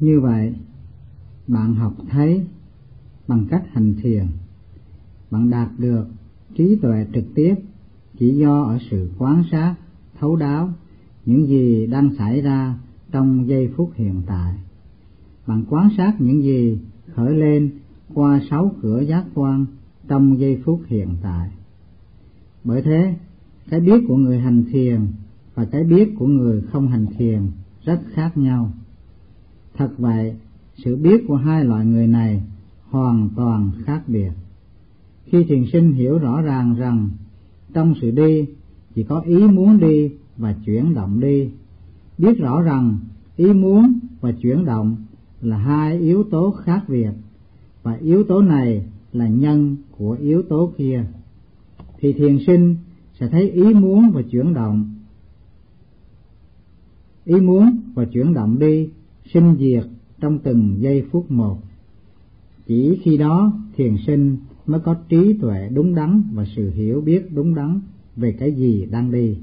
Như vậy, bạn học thấy bằng cách hành thiền, bạn đạt được trí tuệ trực tiếp chỉ do ở sự quan sát thấu đáo những gì đang xảy ra trong giây phút hiện tại. Bạn quan sát những gì khởi lên qua 6 cửa giác quan trong giây phút hiện tại. Bởi thế, cái biết của người hành thiền và cái biết của người không hành thiền rất khác nhau. Thật vậy, sự biết của hai loại người này hoàn toàn khác biệt. Khi thiền sinh hiểu rõ ràng rằng trong sự đi chỉ có ý muốn đi và chuyển động đi, biết rõ rằng ý muốn và chuyển động là hai yếu tố khác biệt, và yếu tố này là nhân của yếu tố kia, thì thiền sinh sẽ thấy ý muốn và chuyển động đi sinh diệt trong từng giây phút một. Chỉ khi đó thiền sinh mới có trí tuệ đúng đắn và sự hiểu biết đúng đắn về cái gì đang đi.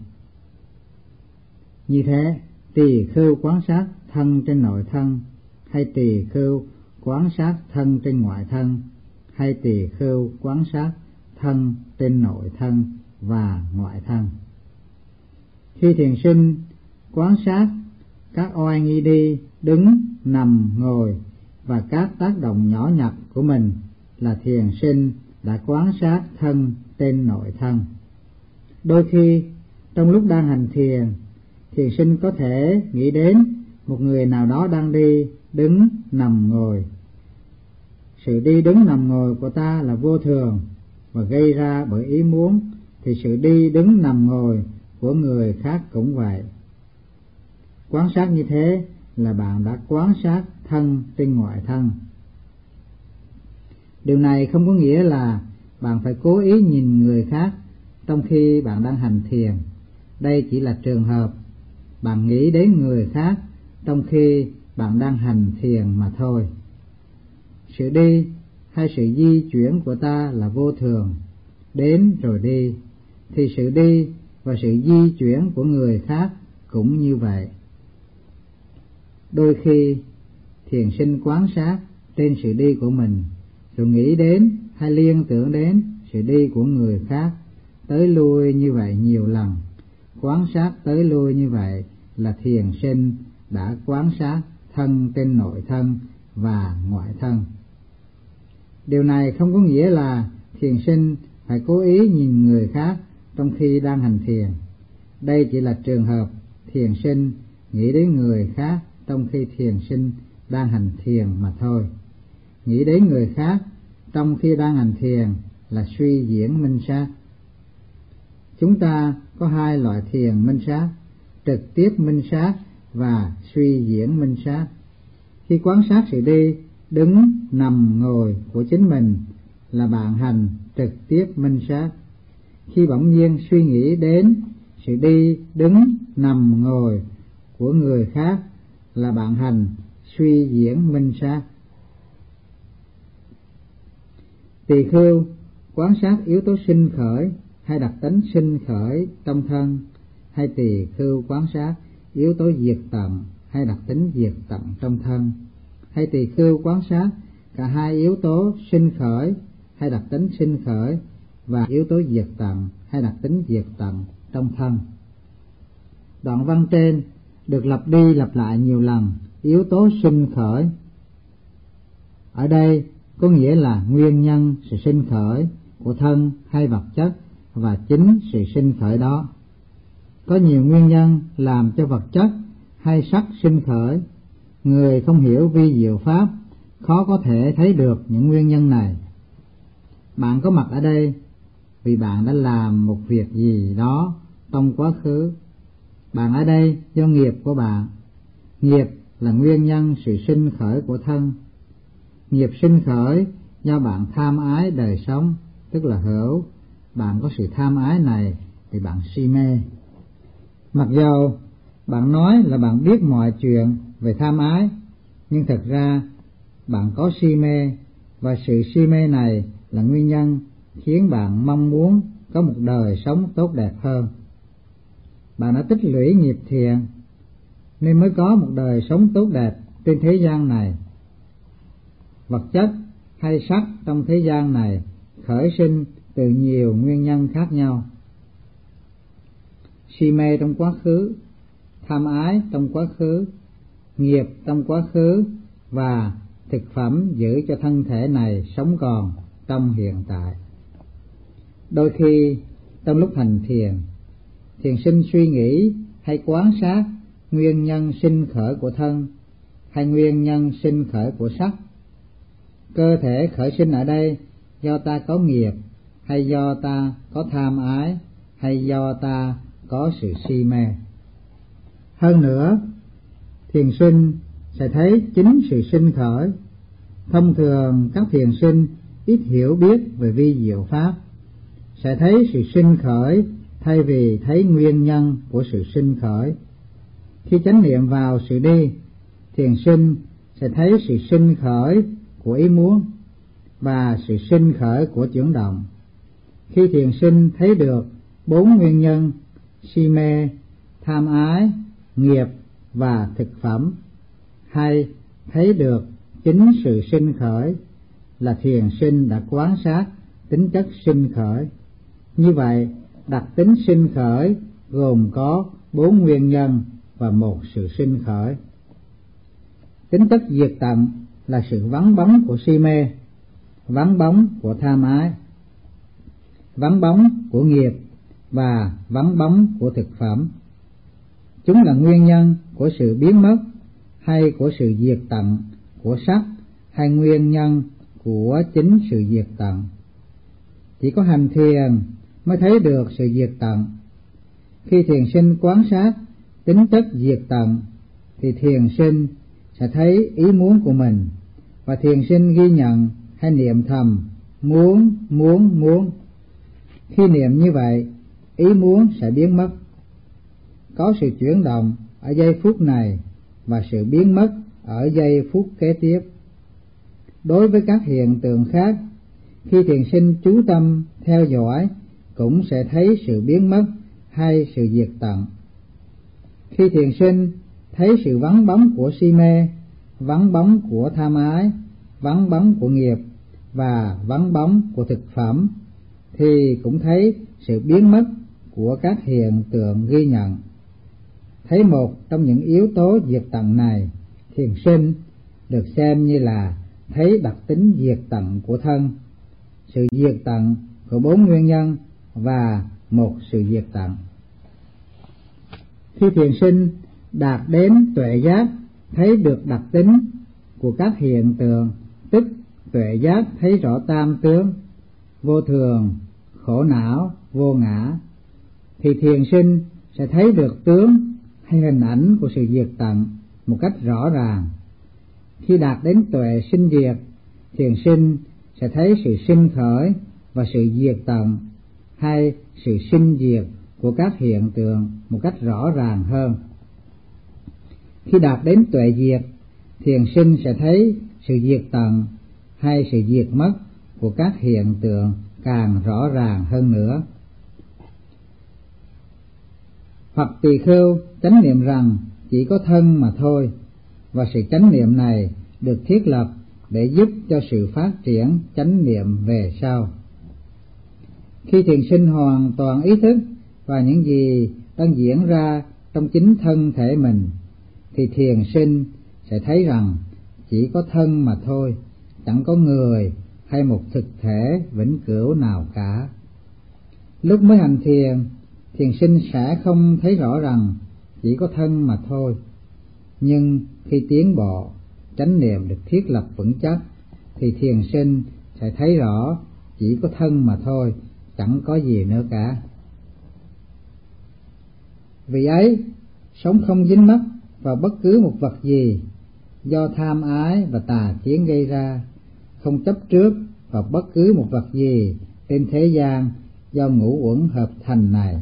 Như thế, tỳ khưu quan sát thân trên nội thân, hay tỳ khưu quan sát thân trên ngoại thân, hay tỳ khưu quan sát thân trên nội thân và ngoại thân. Khi thiền sinh quan sát các oai nghi đi, đứng, nằm, ngồi và các tác động nhỏ nhặt của mình, là thiền sinh đã quan sát thân trên nội thân. Đôi khi trong lúc đang hành thiền, thiền sinh có thể nghĩ đến một người nào đó đang đi, đứng, nằm, ngồi. Sự đi, đứng, nằm, ngồi của ta là vô thường và gây ra bởi ý muốn, thì sự đi, đứng, nằm, ngồi của người khác cũng vậy. Quan sát như thế là bạn đã quan sát thân trên ngoại thân. Điều này không có nghĩa là bạn phải cố ý nhìn người khác trong khi bạn đang hành thiền. Đây chỉ là trường hợp bạn nghĩ đến người khác trong khi bạn đang hành thiền mà thôi. Sự đi hay sự di chuyển của ta là vô thường, đến rồi đi, thì sự đi và sự di chuyển của người khác cũng như vậy. Đôi khi thiền sinh quan sát trên sự đi của mình, rồi nghĩ đến hay liên tưởng đến sự đi của người khác, tới lui như vậy nhiều lần. Quan sát tới lui như vậy là thiền sinh đã quan sát thân trên nội thân và ngoại thân. Điều này không có nghĩa là thiền sinh phải cố ý nhìn người khác trong khi đang hành thiền. Đây chỉ là trường hợp thiền sinh nghĩ đến người khác trong khi thiền sinh đang hành thiền mà thôi. Nghĩ đến người khác trong khi đang hành thiền là suy diễn minh sát. Chúng ta có hai loại thiền minh sát: trực tiếp minh sát và suy diễn minh sát. Khi quan sát sự đi, đứng, nằm, ngồi của chính mình là bạn hành trực tiếp minh sát. Khi bỗng nhiên suy nghĩ đến sự đi, đứng, nằm, ngồi của người khác là bạn hành suy diễn minh sát. Tỳ khưu quan sát yếu tố sinh khởi hay đặc tính sinh khởi trong thân, hay tỳ khưu quan sát yếu tố diệt tận hay đặc tính diệt tận trong thân, hay tỳ khưu quan sát cả hai yếu tố sinh khởi hay đặc tính sinh khởi và yếu tố diệt tận hay đặc tính diệt tận trong thân. Đoạn văn trên được lặp đi lặp lại nhiều lần yếu tố sinh khởi. Ở đây có nghĩa là nguyên nhân sự sinh khởi của thân hay vật chất và chính sự sinh khởi đó. Có nhiều nguyên nhân làm cho vật chất hay sắc sinh khởi. Người không hiểu vi diệu pháp khó có thể thấy được những nguyên nhân này. Bạn có mặt ở đây vì bạn đã làm một việc gì đó trong quá khứ. Bạn ở đây do nghiệp của bạn. Nghiệp là nguyên nhân sự sinh khởi của thân. Nghiệp sinh khởi do bạn tham ái đời sống, tức là hữu. Bạn có sự tham ái này thì bạn si mê. Mặc dầu bạn nói là bạn biết mọi chuyện về tham ái, nhưng thật ra bạn có si mê, và sự si mê này là nguyên nhân khiến bạn mong muốn có một đời sống tốt đẹp hơn. Bạn đã tích lũy nghiệp thiện nên mới có một đời sống tốt đẹp trên thế gian này. Vật chất hay sắc trong thế gian này khởi sinh từ nhiều nguyên nhân khác nhau. Si mê trong quá khứ, tham ái trong quá khứ, nghiệp trong quá khứ và thực phẩm giữ cho thân thể này sống còn trong hiện tại. Đôi khi trong lúc hành thiền, thiền sinh suy nghĩ hay quan sát nguyên nhân sinh khởi của thân hay nguyên nhân sinh khởi của sắc. Cơ thể khởi sinh ở đây do ta có nghiệp, hay do ta có tham ái, hay do ta có sự si mê. Hơn nữa, thiền sinh sẽ thấy chính sự sinh khởi. Thông thường các thiền sinh ít hiểu biết về vi diệu pháp, sẽ thấy sự sinh khởi thay vì thấy nguyên nhân của sự sinh khởi. Khi chánh niệm vào sự đi, thiền sinh sẽ thấy sự sinh khởi của ý muốn và sự sinh khởi của chuyển động. Khi thiền sinh thấy được 4 nguyên nhân si mê, tham ái, nghiệp và thực phẩm, hay thấy được chính sự sinh khởi, là thiền sinh đã quan sát tính chất sinh khởi. Như vậy, đặc tính sinh khởi gồm có 4 nguyên nhân và 1 sự sinh khởi. Tính chất diệt tận là sự vắng bóng của si mê, vắng bóng của tham ái, vắng bóng của nghiệp và vắng bóng của thực phẩm. Chúng là nguyên nhân của sự biến mất hay của sự diệt tận của sắc, hay nguyên nhân của chính sự diệt tận. Chỉ có hành thiền mới thấy được sự diệt tận. Khi thiền sinh quan sát tính chất diệt tận thì thiền sinh sẽ thấy ý muốn của mình, và thiền sinh ghi nhận hay niệm thầm muốn. Khi niệm như vậy, ý muốn sẽ biến mất. Có sự chuyển động ở giây phút này và sự biến mất ở giây phút kế tiếp. Đối với các hiện tượng khác, khi thiền sinh chú tâm theo dõi cũng sẽ thấy sự biến mất hay sự diệt tận. Khi thiền sinh thấy sự vắng bóng của si mê, vắng bóng của tham ái, vắng bóng của nghiệp và vắng bóng của thực phẩm, thì cũng thấy sự biến mất của các hiện tượng ghi nhận. Thấy một trong những yếu tố diệt tận này, thiền sinh được xem như là thấy đặc tính diệt tận của thân, sự diệt tận của 4 nguyên nhân và 1 sự diệt tận. Khi thiền sinh đạt đến tuệ giác thấy được đặc tính của các hiện tượng, tức tuệ giác thấy rõ tam tướng, vô thường, khổ não, vô ngã, thì thiền sinh sẽ thấy được tướng hay hình ảnh của sự diệt tận một cách rõ ràng. Khi đạt đến tuệ sinh diệt, thiền sinh sẽ thấy sự sinh khởi và sự diệt tận hay sự sinh diệt của các hiện tượng một cách rõ ràng hơn. Khi đạt đến tuệ diệt, thiền sinh sẽ thấy sự diệt tận hay sự diệt mất của các hiện tượng càng rõ ràng hơn nữa. Hoặc tỳ khưu chánh niệm rằng chỉ có thân mà thôi, và sự chánh niệm này được thiết lập để giúp cho sự phát triển chánh niệm về sau. Khi thiền sinh hoàn toàn ý thức vào những gì đang diễn ra trong chính thân thể mình, thì thiền sinh sẽ thấy rằng chỉ có thân mà thôi, chẳng có người hay một thực thể vĩnh cửu nào cả. Lúc mới hành thiền, thiền sinh sẽ không thấy rõ rằng chỉ có thân mà thôi, nhưng khi tiến bộ, chánh niệm được thiết lập vững chắc, thì thiền sinh sẽ thấy rõ chỉ có thân mà thôi, chẳng có gì nữa cả. Vì ấy, sống không dính mắc vào bất cứ một vật gì do tham ái và tà kiến gây ra, không chấp trước vào bất cứ một vật gì trên thế gian do ngũ uẩn hợp thành này.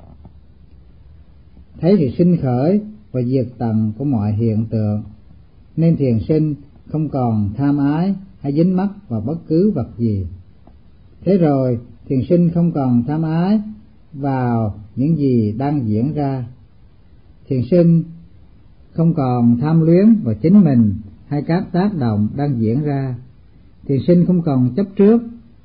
Thấy sự sinh khởi và diệt tận của mọi hiện tượng, nên thiền sinh không còn tham ái hay dính mắc vào bất cứ vật gì. Thế rồi thiền sinh không còn tham ái vào những gì đang diễn ra. Thiền sinh không còn tham luyến vào chính mình hay các tác động đang diễn ra. Thiền sinh không còn chấp trước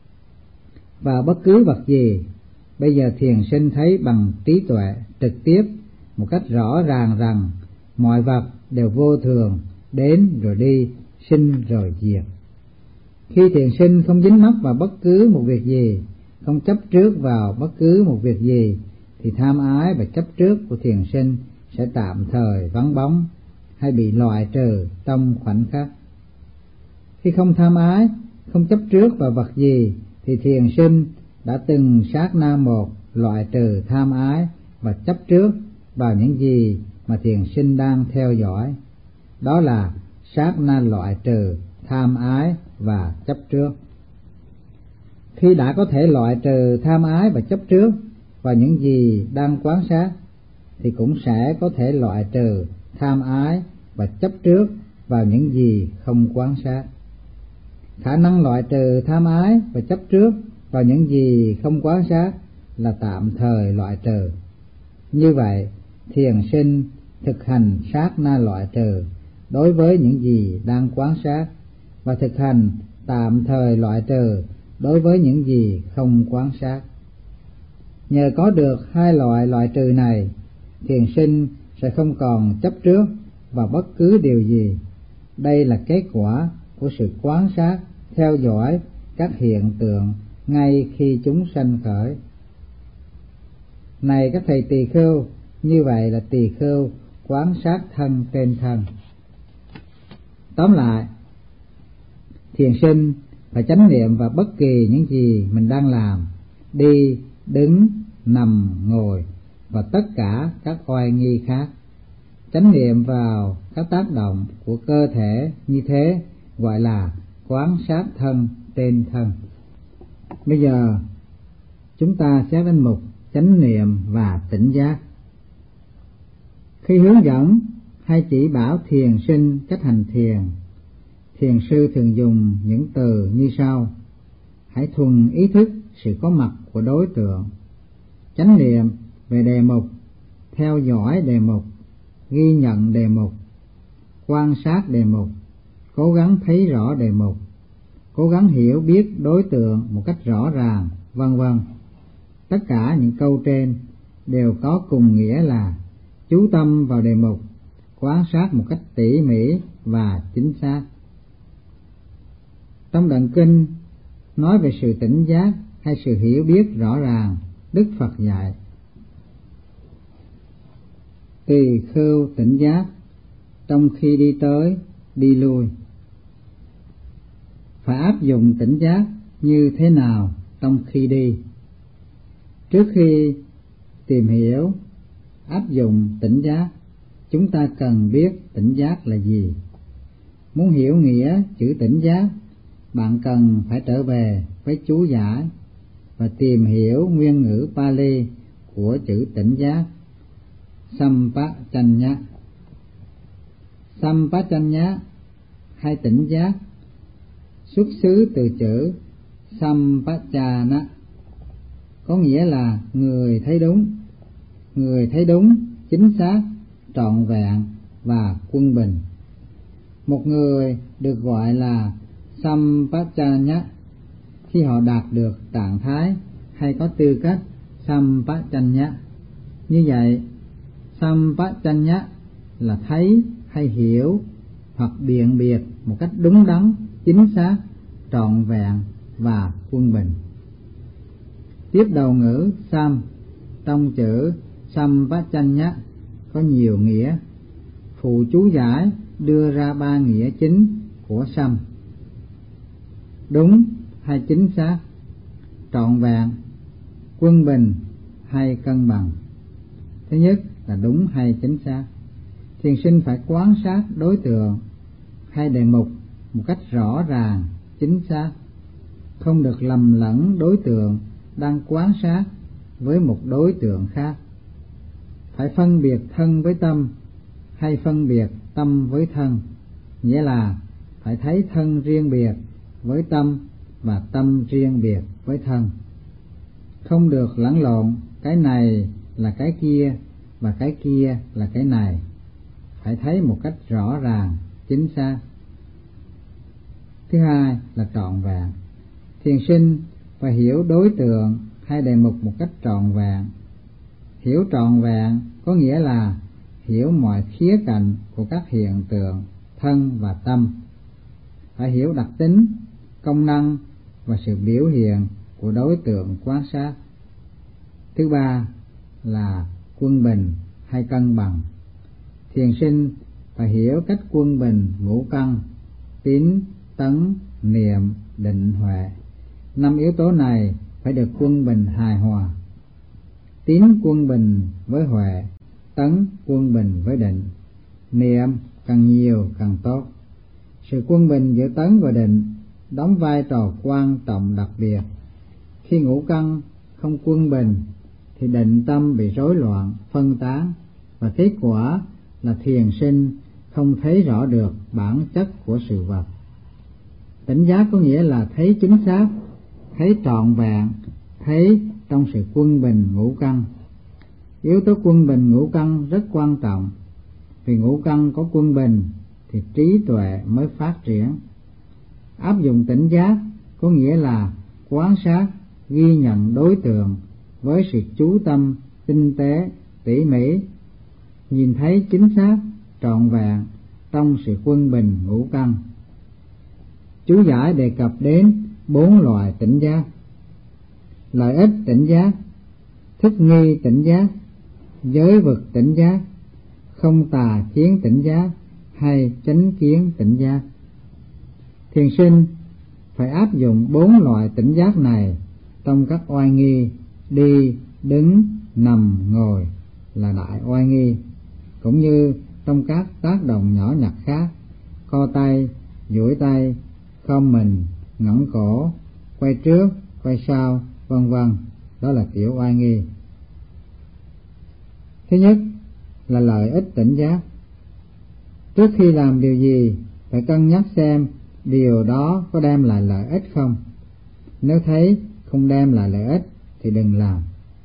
vào bất cứ vật gì. Bây giờ thiền sinh thấy bằng trí tuệ trực tiếp một cách rõ ràng rằng mọi vật đều vô thường, đến rồi đi, sinh rồi diệt. Khi thiền sinh không dính mắc vào bất cứ một việc gì, không chấp trước vào bất cứ một việc gì, thì tham ái và chấp trước của thiền sinh sẽ tạm thời vắng bóng hay bị loại trừ trong khoảnh khắc. Khi không tham ái, không chấp trước vào vật gì, thì thiền sinh đã từng sát na một loại trừ tham ái và chấp trước vào những gì mà thiền sinh đang theo dõi. Đó là sát na loại trừ tham ái và chấp trước. Khi đã có thể loại trừ tham ái và chấp trước vào những gì đang quan sát, thì cũng sẽ có thể loại trừ tham ái và chấp trước vào những gì không quan sát. Khả năng loại trừ tham ái và chấp trước vào những gì không quan sát là tạm thời loại trừ. Như vậy, thiền sinh thực hành sát na loại trừ đối với những gì đang quan sát và thực hành tạm thời loại trừ đối với những gì không quan sát. Nhờ có được hai loại loại trừ này, thiền sinh sẽ không còn chấp trước vào bất cứ điều gì. Đây là kết quả của sự quan sát, theo dõi các hiện tượng ngay khi chúng sanh khởi. Này các thầy tỳ khưu, như vậy là tỳ khưu quan sát thân trên thân. Tóm lại, thiền sinh phải chánh niệm vào bất kỳ những gì mình đang làm, đi, đứng, nằm, ngồi và tất cả các oai nghi khác. Chánh niệm vào các tác động của cơ thể như thế gọi là quan sát thân trên thân. Bây giờ chúng ta xét đến mục chánh niệm và tỉnh giác. Khi hướng dẫn hay chỉ bảo thiền sinh cách hành thiền, thiền sư thường dùng những từ như sau: hãy thuần ý thức sự có mặt của đối tượng, chánh niệm về đề mục, theo dõi đề mục, ghi nhận đề mục, quan sát đề mục, cố gắng thấy rõ đề mục, cố gắng hiểu biết đối tượng một cách rõ ràng, vân vân. Tất cả những câu trên đều có cùng nghĩa là chú tâm vào đề mục, quan sát một cách tỉ mỉ và chính xác. Trong đoạn kinh nói về sự tỉnh giác hay sự hiểu biết rõ ràng, Đức Phật dạy: tỳ khưu tỉnh giác trong khi đi tới, đi lui. Phải áp dụng tỉnh giác như thế nào trong khi đi? Trước khi tìm hiểu áp dụng tỉnh giác, chúng ta cần biết tỉnh giác là gì. Muốn hiểu nghĩa chữ tỉnh giác, bạn cần phải trở về với chú giải và tìm hiểu nguyên ngữ Pali của chữ tỉnh giác, Sampachanya. Sampachanya hay tỉnh giác xuất xứ từ chữ Sampachana, có nghĩa là người thấy đúng, chính xác, trọn vẹn và quân bình. Một người được gọi là Sampachanya khi họ đạt được trạng thái hay có tư cách Sampachanya. Như vậy, Sampachanya là thấy hay hiểu hoặc biện biệt một cách đúng đắn, chính xác, trọn vẹn và quân bình. Tiếp đầu ngữ sam trong chữ Sampachanya có nhiều nghĩa. Phụ chú giải đưa ra 3 nghĩa chính của sam: đúng hay chính xác, trọn vẹn, quân bình hay cân bằng. Thứ nhất là đúng hay chính xác. Thiền sinh phải quan sát đối tượng hay đề mục một cách rõ ràng, chính xác, không được lầm lẫn đối tượng đang quan sát với một đối tượng khác. Phải phân biệt thân với tâm hay phân biệt tâm với thân, nghĩa là phải thấy thân riêng biệt với tâm và tâm riêng biệt với thân. Không được lẫn lộn cái này là cái kia và cái kia là cái này. phải thấy một cách rõ ràng, chính xác. Thứ hai là trọn vẹn. Thiền sinh phải hiểu đối tượng hay đề mục một cách trọn vẹn. Hiểu trọn vẹn có nghĩa là hiểu mọi khía cạnh của các hiện tượng thân và tâm. Phải hiểu đặc tính, công năng và sự biểu hiện của đối tượng quan sát. Thứ ba là quân bình hay cân bằng. Thiền sinh phải hiểu cách quân bình ngũ căn, tín, tấn, niệm, định, huệ. 5 yếu tố này phải được quân bình hài hòa. Tín quân bình với huệ, tấn quân bình với định, niệm càng nhiều càng tốt. Sự quân bình giữa tấn và định đóng vai trò quan trọng đặc biệt. Khi ngũ căn không quân bình thì định tâm bị rối loạn, phân tán, và kết quả là thiền sinh không thấy rõ được bản chất của sự vật. Tỉnh giác có nghĩa là thấy chính xác, thấy trọn vẹn, thấy trong sự quân bình ngũ căn. Yếu tố quân bình ngũ căn rất quan trọng, vì ngũ căn có quân bình thì trí tuệ mới phát triển. Áp dụng tỉnh giác có nghĩa là quan sát, ghi nhận đối tượng với sự chú tâm, tinh tế, tỉ mỉ, nhìn thấy chính xác, trọn vẹn trong sự quân bình ngũ căn. Chú giải đề cập đến 4 loại tỉnh giác: lợi ích tỉnh giác, thích nghi tỉnh giác, giới vực tỉnh giác, không tà kiến tỉnh giác hay chánh kiến tỉnh giác. Thiền sinh phải áp dụng 4 loại tỉnh giác này trong các oai nghi đi, đứng, nằm, ngồi là đại oai nghi, cũng như trong các tác động nhỏ nhặt khác, co tay, duỗi tay, khom mình, ngẩng cổ, quay trước, quay sau, vân vân. Đó là tiểu oai nghi. Thứ nhất là lợi ích tỉnh giác. Trước khi làm điều gì phải cân nhắc xem điều đó có đem lại lợi ích không. Nếu thấy không đem lại lợi ích thì đừng làm.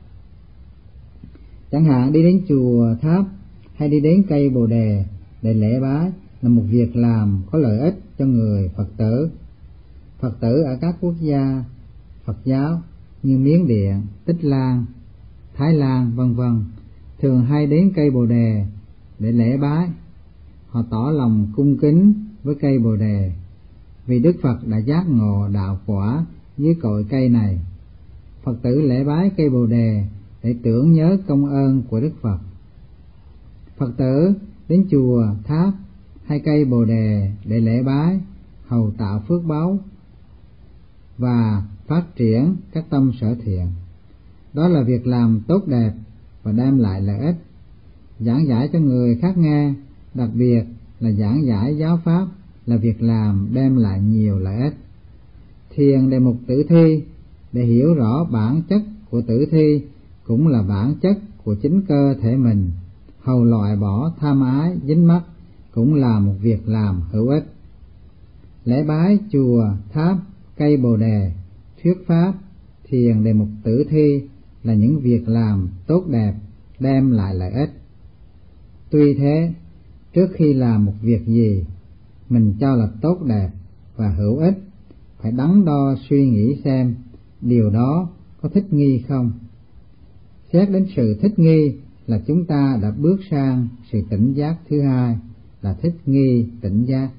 Chẳng hạn đi đến chùa, tháp hay đi đến cây bồ đề để lễ bái là một việc làm có lợi ích cho người Phật tử. Phật tử ở các quốc gia Phật giáo như Miến Điện, Tích Lan, Thái Lan vân vân thường hay đến cây bồ đề để lễ bái. Họ tỏ lòng cung kính với cây bồ đề vì Đức Phật đã giác ngộ đạo quả dưới cội cây này. Phật tử lễ bái cây bồ đề để tưởng nhớ công ơn của Đức Phật. Phật tử đến chùa, tháp hay cây bồ đề để lễ bái hầu tạo phước báu và phát triển các tâm sở thiện. Đó là việc làm tốt đẹp và đem lại lợi ích. Giảng giải cho người khác nghe, đặc biệt là giảng giải giáo pháp, là việc làm đem lại nhiều lợi ích. Thiền đề mục tử thi để hiểu rõ bản chất của tử thi cũng là bản chất của chính cơ thể mình, hầu loại bỏ tham ái dính mắc cũng là một việc làm hữu ích. Lễ bái chùa, tháp, cây bồ đề, thuyết pháp, thiền đề mục tử thi là những việc làm tốt đẹp, đem lại lợi ích. Tuy thế, trước khi làm một việc gì mình cho là tốt đẹp và hữu ích, phải đắn đo suy nghĩ xem điều đó có thích nghi không. Xét đến sự thích nghi là chúng ta đã bước sang sự tỉnh giác thứ hai, là thích nghi tỉnh giác.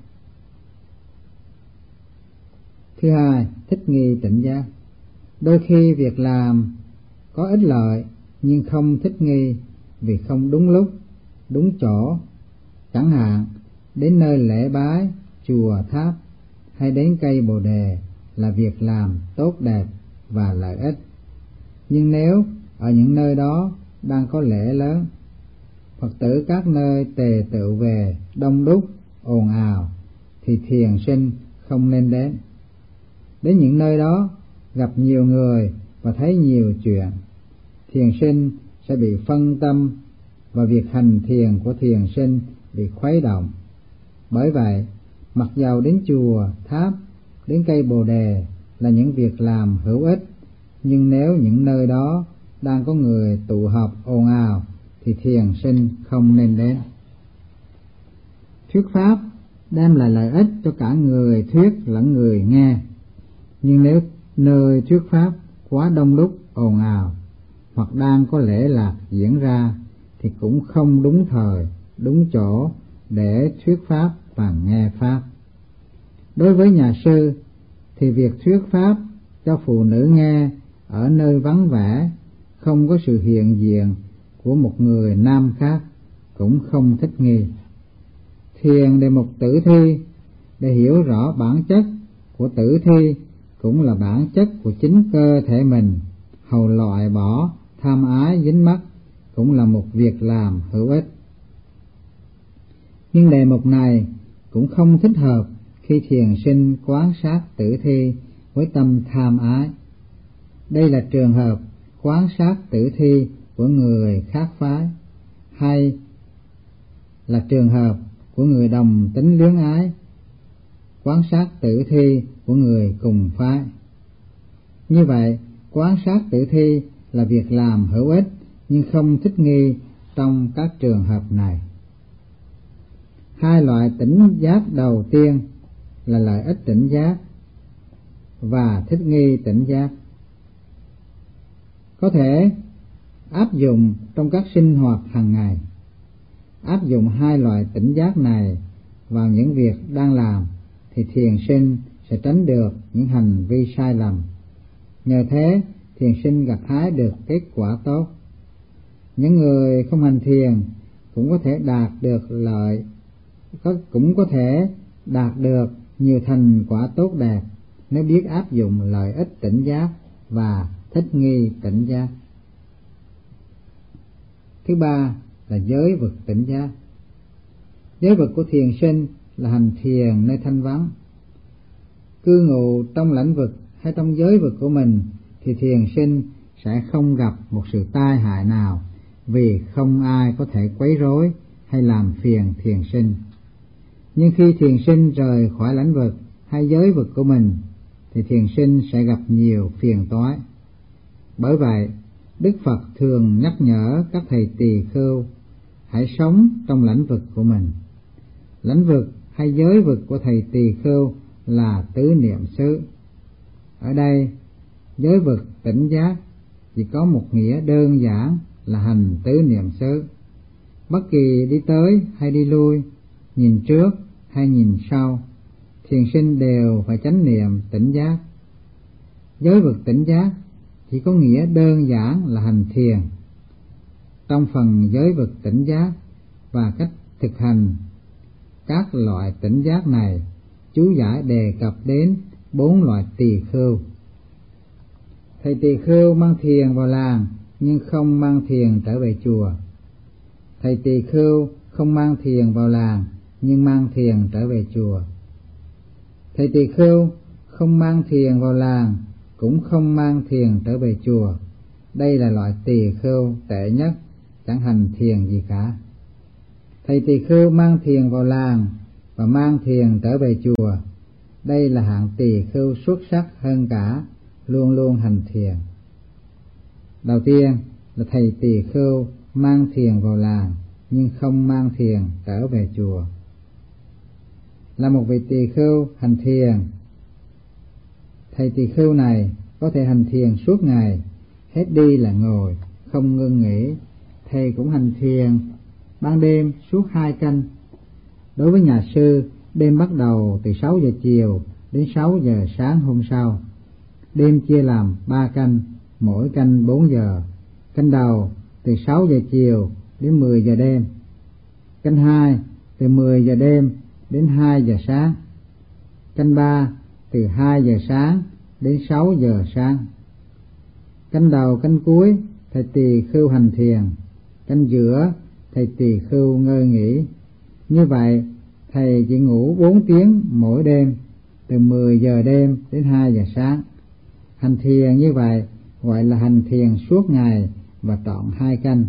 Thứ hai, thích nghi tỉnh giác. Đôi khi việc làm có ích lợi nhưng không thích nghi vì không đúng lúc, đúng chỗ. Chẳng hạn đến nơi lễ bái, chùa, tháp hay đến cây bồ đề là việc làm tốt đẹp và lợi ích. Nhưng nếu ở những nơi đó đang có lễ lớn, Phật tử các nơi tề tựu về đông đúc, ồn ào thì thiền sinh không nên đến. Đến những nơi đó gặp nhiều người và thấy nhiều chuyện, thiền sinh sẽ bị phân tâm và việc hành thiền của thiền sinh bị khuấy động. Bởi vậy, mặc dầu đến chùa, tháp, đến cây bồ đề là những việc làm hữu ích, nhưng nếu những nơi đó đang có người tụ họp ồn ào thì thiền sinh không nên đến. Thuyết pháp đem lại lợi ích cho cả người thuyết lẫn người nghe, nhưng nếu nơi thuyết pháp quá đông đúc ồn ào hoặc đang có lễ lạc diễn ra thì cũng không đúng thời, đúng chỗ để thuyết pháp và nghe pháp. Đối với nhà sư thì việc thuyết pháp cho phụ nữ nghe ở nơi vắng vẻ, không có sự hiện diện của một người nam khác cũng không thích nghi. Thiền đề mục tử thi để hiểu rõ bản chất của tử thi cũng là bản chất của chính cơ thể mình, hầu loại bỏ tham ái dính mắc cũng là một việc làm hữu ích. Nhưng đề mục này cũng không thích hợp khi thiền sinh quan sát tử thi với tâm tham ái. Đây là trường hợp quan sát tử thi của người khác phái, hay là trường hợp của người đồng tính luyến ái quan sát tử thi của người cùng phái. Như vậy, quan sát tử thi là việc làm hữu ích nhưng không thích nghi trong các trường hợp này. Hai loại tỉnh giác đầu tiên là lợi ích tỉnh giác và thích nghi tỉnh giác. Có thể áp dụng trong các sinh hoạt hàng ngày. Áp dụng hai loại tỉnh giác này vào những việc đang làm thì thiền sinh sẽ tránh được những hành vi sai lầm. Nhờ thế, thiền sinh gặt hái được kết quả tốt. Những người không hành thiền cũng có thể đạt được nhiều thành quả tốt đẹp nếu biết áp dụng lợi ích tỉnh giác và thích nghi tỉnh giác. Thứ ba là giới vực tỉnh giác. Giới vực của thiền sinh là hành thiền nơi thanh vắng. Cư ngụ trong lãnh vực hay trong giới vực của mình thì thiền sinh sẽ không gặp một sự tai hại nào, vì không ai có thể quấy rối hay làm phiền thiền sinh. Nhưng khi thiền sinh rời khỏi lãnh vực hay giới vực của mình thì thiền sinh sẽ gặp nhiều phiền toái. Bởi vậy, Đức Phật thường nhắc nhở các thầy tỳ khưu hãy sống trong lãnh vực của mình. Lãnh vực hay giới vực của thầy tỳ khưu là tứ niệm xứ. Ở đây, giới vực tỉnh giác chỉ có một nghĩa đơn giản là hành tứ niệm xứ. Bất kỳ đi tới hay đi lui, nhìn trước hay nhìn sau, thiền sinh đều phải chánh niệm tỉnh giác. Giới vực tỉnh giác chỉ có nghĩa đơn giản là hành thiền. Trong phần giới vực tỉnh giác và cách thực hành các loại tỉnh giác này, chú giải đề cập đến 4 loại tỳ khưu. Thầy tỳ khưu mang thiền vào làng nhưng không mang thiền trở về chùa. Thầy tỳ khưu không mang thiền vào làng nhưng mang thiền trở về chùa. Thầy tỳ khưu không mang thiền vào làng cũng không mang thiền trở về chùa. Đây là loại tỳ khưu tệ nhất, chẳng hành thiền gì cả. Thầy tỳ khưu mang thiền vào làng và mang thiền trở về chùa. Đây là hạng tỳ khưu xuất sắc hơn cả, luôn luôn hành thiền. Đầu tiên là thầy tỳ khưu mang thiền vào làng nhưng không mang thiền trở về chùa. Là một vị tỳ khưu hành thiền, thầy tỳ khưu này có thể hành thiền suốt ngày, hết đi là ngồi, không ngưng nghỉ. Thầy cũng hành thiền ban đêm suốt 2 canh. Đối với nhà sư, đêm bắt đầu từ 6 giờ chiều đến 6 giờ sáng hôm sau. Đêm chia làm 3 canh, mỗi canh 4 giờ. Canh đầu từ 6 giờ chiều đến 10 giờ đêm. Canh 2 từ 10 giờ đêm đến 2 giờ sáng. Canh 3 từ 2 giờ sáng đến 6 giờ sáng. Canh đầu canh cuối thầy tỳ khưu hành thiền, canh giữa thầy tỳ khưu ngơi nghỉ. Như vậy thầy chỉ ngủ 4 tiếng mỗi đêm, từ 10 giờ đêm đến 2 giờ sáng. Hành thiền như vậy gọi là hành thiền suốt ngày và trọn 2 canh.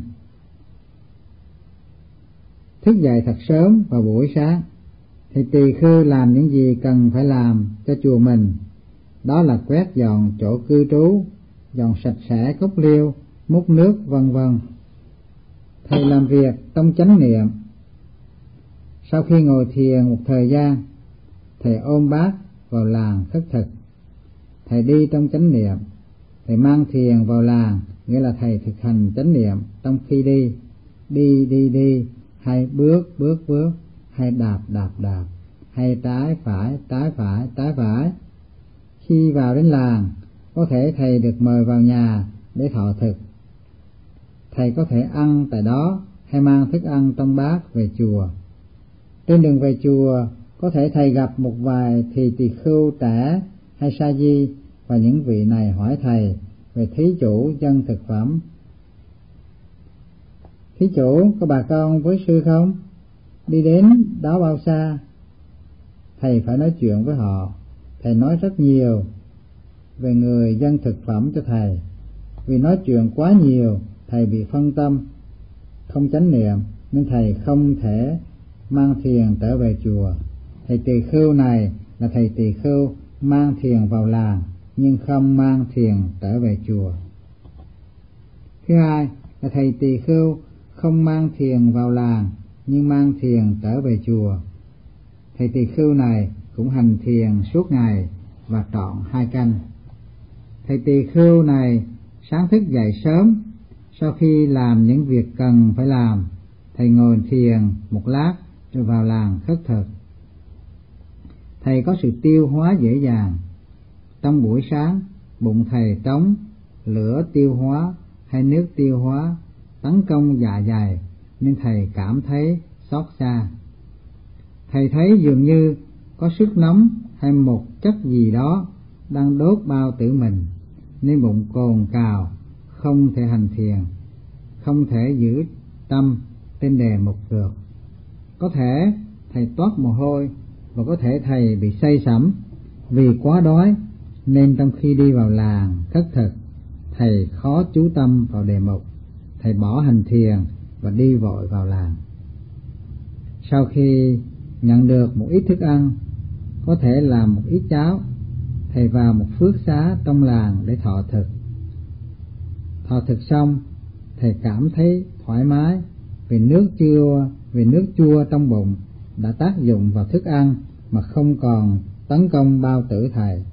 Thức dậy thật sớm vào buổi sáng, thì tỳ khưu làm những gì cần phải làm cho chùa mình. Đó là quét dọn chỗ cư trú, dọn sạch sẽ cốc liêu, múc nước vân vân. Thầy làm việc trong chánh niệm. Sau khi ngồi thiền một thời gian, thầy ôm bát vào làng khất thực. Thầy đi trong chánh niệm. Thầy mang thiền vào làng, nghĩa là thầy thực hành chánh niệm trong khi đi, hay bước, hay đạp, hay trái phải. Khi vào đến làng, có thể thầy được mời vào nhà để thọ thực. Thầy có thể ăn tại đó hay mang thức ăn trong bát về chùa. Trên đường về chùa, có thể thầy gặp một vài tỳ khưu trẻ hay sa di, và những vị này hỏi thầy về thí chủ dân thực phẩm. Thí chủ, có bà con với sư không? Đi đến đó bao xa? Thầy phải nói chuyện với họ. Thầy nói rất nhiều về người dân thực phẩm cho thầy. Vì nói chuyện quá nhiều, thầy bị phân tâm, không chánh niệm, nên thầy không thể mang thiền trở về chùa. Thầy tỳ khưu này là thầy tỳ khưu mang thiền vào làng, nhưng không mang thiền trở về chùa. Thứ hai là thầy tỳ khưu không mang thiền vào làng, nhưng mang thiền trở về chùa. Thầy tỳ khưu này cũng hành thiền suốt ngày và trọn 2 canh. Thầy tỳ khưu này sáng thức dậy sớm, sau khi làm những việc cần phải làm, thầy ngồi thiền một lát rồi vào làng khất thực. Thầy có sự tiêu hóa dễ dàng. Trong buổi sáng, bụng thầy trống, lửa tiêu hóa hay nước tiêu hóa tấn công dạ dày, nên thầy cảm thấy xót xa. Thầy thấy dường như có sức nóng hay một chất gì đó đang đốt bao tử mình, nên bụng cồn cào, không thể hành thiền, không thể giữ tâm trên đề mục được. Có thể thầy toát mồ hôi, và có thể thầy bị say sẩm vì quá đói, nên trong khi đi vào làng khất thực, thầy khó chú tâm vào đề mục. Thầy bỏ hành thiền và đi vội vào làng. Sau khi nhận được một ít thức ăn, có thể làm một ít cháo, thầy vào một phước xá trong làng để thọ thực. Thọ thực xong, thầy cảm thấy thoải mái vì nước chua trong bụng đã tác dụng vào thức ăn mà không còn tấn công bao tử thầy.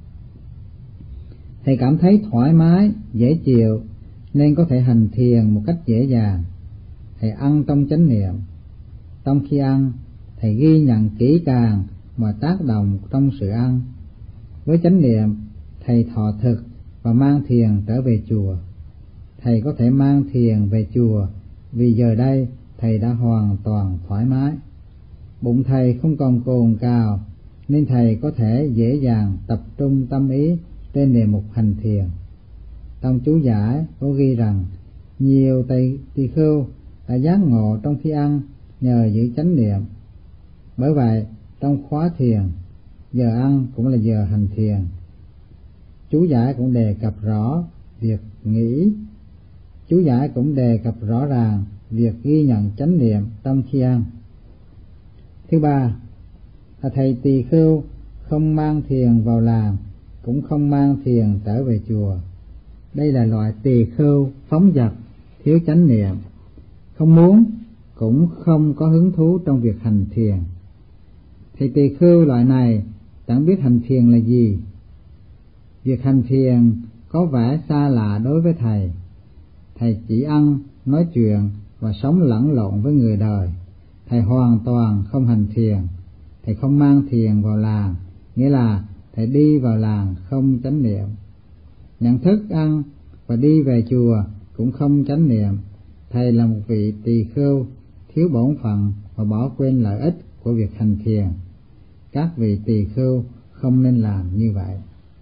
Thầy cảm thấy thoải mái, dễ chịu, nên có thể hành thiền một cách dễ dàng. Thầy ăn trong chánh niệm. Trong khi ăn, thầy ghi nhận kỹ càng mọi tác động trong sự ăn. Với chánh niệm, thầy thọ thực và mang thiền trở về chùa. Thầy có thể mang thiền về chùa vì giờ đây thầy đã hoàn toàn thoải mái. Bụng thầy không còn cồn cào, nên thầy có thể dễ dàng tập trung tâm ý trên đề mục hành thiền. Trong chú giải có ghi rằng nhiều tỳ khưu đã giác ngộ trong khi ăn nhờ giữ chánh niệm. Bởi vậy, trong khóa thiền, giờ ăn cũng là giờ hành thiền. Chú giải cũng đề cập rõ việc nghĩ. Chú giải cũng đề cập rõ ràng việc ghi nhận chánh niệm trong khi ăn. Thứ ba là thầy tỳ khưu không mang thiền vào làng, cũng không mang thiền trở về chùa. Đây là loại tỳ khưu phóng dật, thiếu chánh niệm, không muốn cũng không có hứng thú trong việc hành thiền. Thầy tỳ khưu loại này chẳng biết hành thiền là gì. Việc hành thiền có vẻ xa lạ đối với thầy. Thầy chỉ ăn, nói chuyện và sống lẫn lộn với người đời. Thầy hoàn toàn không hành thiền. Thầy không mang thiền vào làng, nghĩa là thầy đi vào làng không chánh niệm. Nhận thức ăn và đi về chùa cũng không chánh niệm. Thầy là một vị tỳ khưu thiếu bổn phận và bỏ quên lợi ích của việc hành thiền. Các vị tỳ khưu không nên làm như vậy.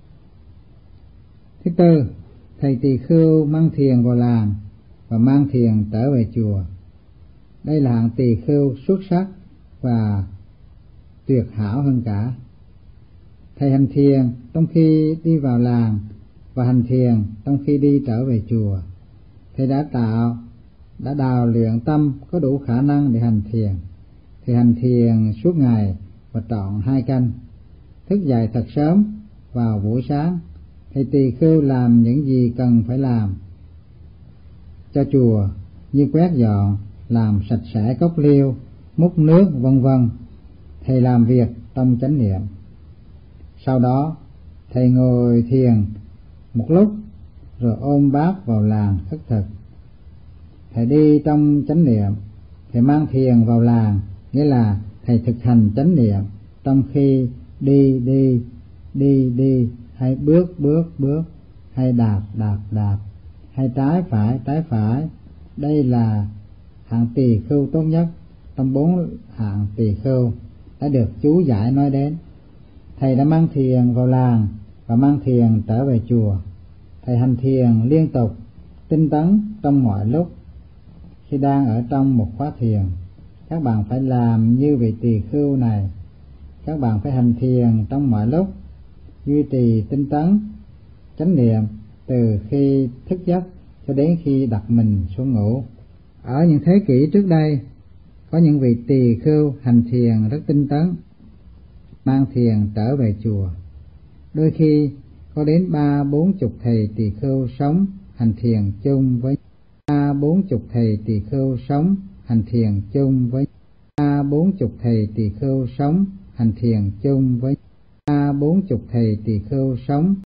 Thứ tư, thầy tỳ khưu mang thiền vào làng và mang thiền trở về chùa. Đây là hạng tỳ khưu xuất sắc và tuyệt hảo hơn cả. Thầy hành thiền trong khi đi vào làng và hành thiền trong khi đi trở về chùa. Thầy đã đào luyện tâm có đủ khả năng để hành thiền. Thầy hành thiền suốt ngày và trọn 2 canh. Thức dậy thật sớm vào buổi sáng. Thầy tỳ khưu làm những gì cần phải làm cho chùa, như quét dọn, làm sạch sẽ cốc liêu, múc nước vân vân. Thầy làm việc trong chánh niệm. Sau đó thầy ngồi thiền một lúc rồi ôm bát vào làng khất thực. Thầy đi trong chánh niệm, thầy mang thiền vào làng, nghĩa là thầy thực hành chánh niệm trong khi đi, hay bước, hay đạp, hay trái phải. Đây là hạng tỳ khưu tốt nhất trong 4 hạng tỳ khưu đã được chú giải nói đến. Thầy đã mang thiền vào làng và mang thiền trở về chùa. Thầy hành thiền liên tục, tinh tấn trong mọi lúc. Khi đang ở trong một khóa thiền, các bạn phải làm như vị tỳ khưu này. Các bạn phải hành thiền trong mọi lúc, duy trì tinh tấn, chánh niệm từ khi thức giấc cho đến khi đặt mình xuống ngủ. Ở những thế kỷ trước đây, có những vị tỳ khưu hành thiền rất tinh tấn, mang thiền trở về chùa. Đôi khi có đến 30-40 thầy tỳ khưu sống hành thiền chung với 30-40 thầy tỳ khưu sống hành thiền chung với 30-40 thầy tỳ khưu sống hành thiền chung với 30-40 thầy tỳ khưu sống